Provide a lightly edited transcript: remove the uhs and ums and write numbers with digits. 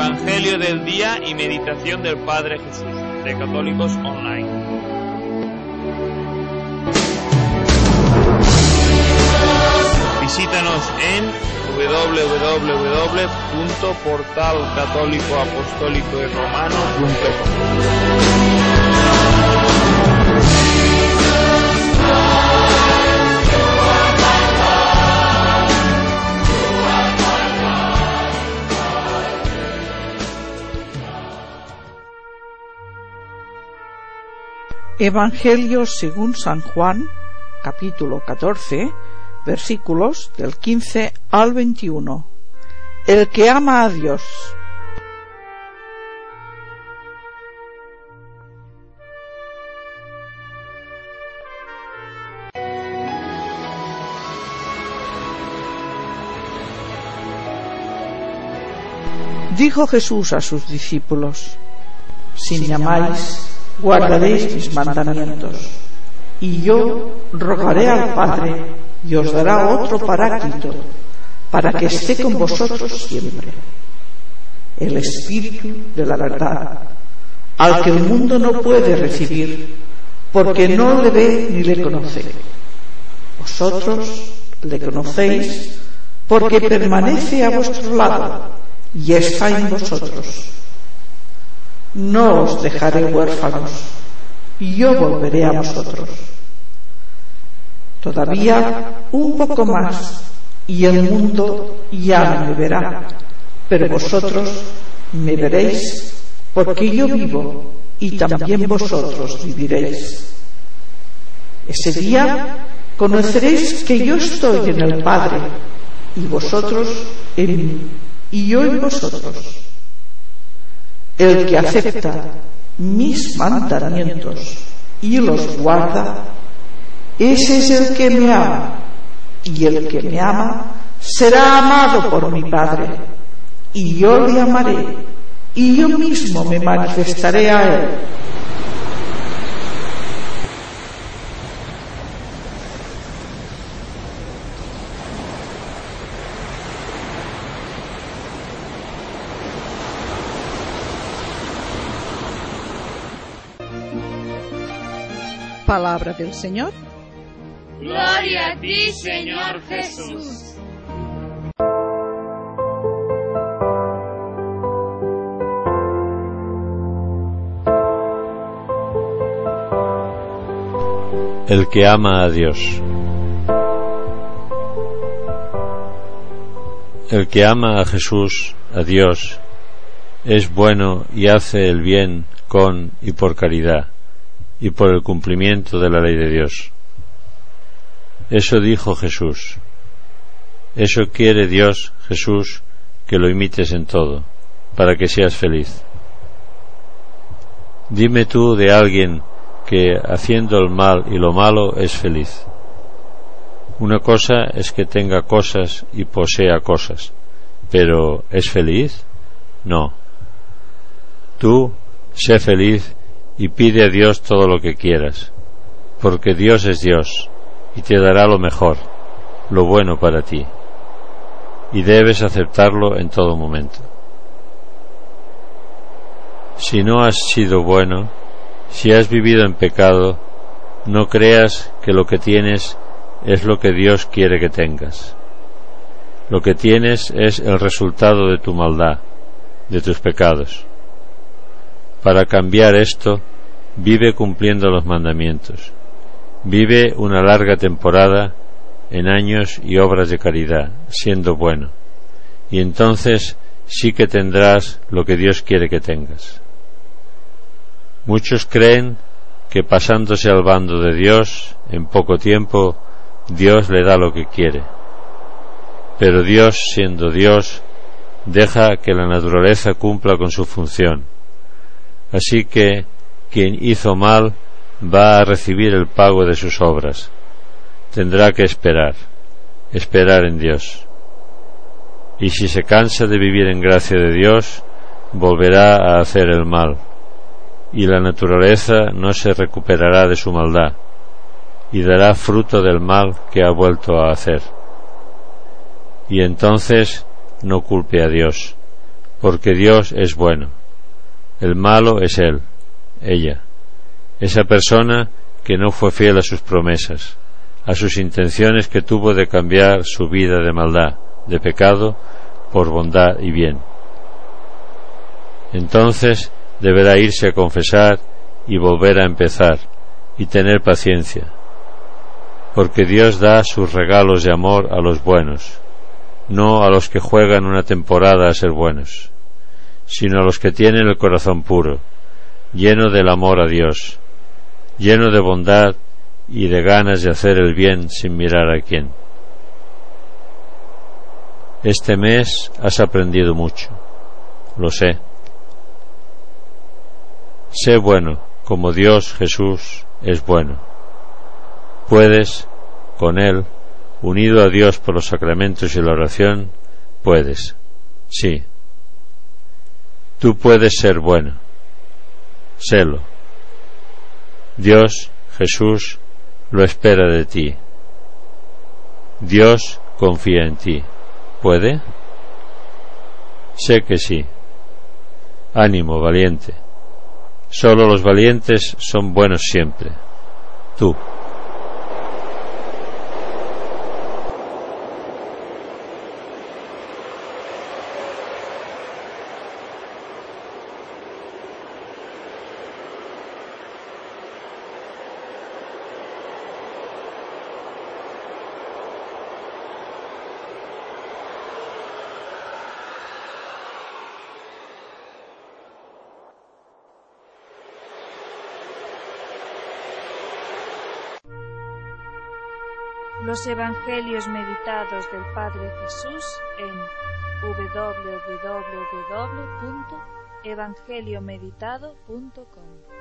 Evangelio del día y meditación del Padre Jesús, de Católicos Online. Visítanos en www.portalcatólicoapostólicoyromano.com. Evangelio según San Juan, capítulo 14, versículos del 15 al 21. El que ama a Dios. Dijo Jesús a sus discípulos: si me amáis, guardaréis mis mandamientos, y yo rogaré al Padre, y os dará otro Paráclito, para que esté con vosotros siempre, el Espíritu de la verdad, al que el mundo no puede recibir, porque no le ve ni le conoce. Vosotros le conocéis, porque permanece a vuestro lado, y está en vosotros. No os dejaré huérfanos, y yo volveré a vosotros. Todavía un poco más, y el mundo ya no me verá, pero vosotros me veréis, porque yo vivo, y también vosotros viviréis. Ese día conoceréis que yo estoy en el Padre, y vosotros en mí, y yo en vosotros. El que acepta mis mandamientos y los guarda, ese es el que me ama, y el que me ama será amado por mi Padre, y yo le amaré, y yo mismo me manifestaré a él. Palabra del Señor. Gloria a ti, Señor Jesús. El que ama a Dios. El que ama a Jesús, a Dios, es bueno y hace el bien con y por caridad, y por el cumplimiento de la ley de Dios. Eso dijo Jesús. Eso quiere Dios, Jesús, que lo imites en todo, para que seas feliz. Dime tú de alguien que haciendo el mal y lo malo es feliz. Una cosa es que tenga cosas y posea cosas, pero ¿es feliz? No. Tú, sé feliz y pide a Dios todo lo que quieras, porque Dios es Dios y te dará lo mejor, lo bueno para ti, y debes aceptarlo en todo momento. Si no has sido bueno, si has vivido en pecado, no creas que lo que tienes es lo que Dios quiere que tengas. Lo que tienes es el resultado de tu maldad, de tus pecados. Para cambiar esto, vive cumpliendo los mandamientos. Vive una larga temporada en años y obras de caridad, siendo bueno. Y entonces sí que tendrás lo que Dios quiere que tengas. Muchos creen que pasándose al bando de Dios, en poco tiempo, Dios le da lo que quiere. Pero Dios, siendo Dios, deja que la naturaleza cumpla con su función. Así que quien hizo mal va a recibir el pago de sus obras. Tendrá que esperar en Dios. Y si se cansa de vivir en gracia de Dios, volverá a hacer el mal, y la naturaleza no se recuperará de su maldad, y dará fruto del mal que ha vuelto a hacer. Y entonces no culpe a Dios, porque Dios es bueno. El malo es él, ella, esa persona que no fue fiel a sus promesas, a sus intenciones que tuvo de cambiar su vida de maldad, de pecado, por bondad y bien. Entonces deberá irse a confesar y volver a empezar, y tener paciencia, porque Dios da sus regalos de amor a los buenos, no a los que juegan una temporada a ser buenos, sino a los que tienen el corazón puro, lleno del amor a Dios, lleno de bondad y de ganas de hacer el bien sin mirar a quién. Este mes has aprendido mucho, lo sé. Sé bueno, como Dios Jesús es bueno. Puedes, con Él, unido a Dios por los sacramentos y la oración, puedes, sí. Tú puedes ser bueno. Sélo. Dios, Jesús, lo espera de ti. Dios confía en ti. ¿Puede? Sé que sí. Ánimo, valiente. Solo los valientes son buenos siempre. Tú. Los Evangelios meditados del Padre Jesús en www.evangeliomeditado.com.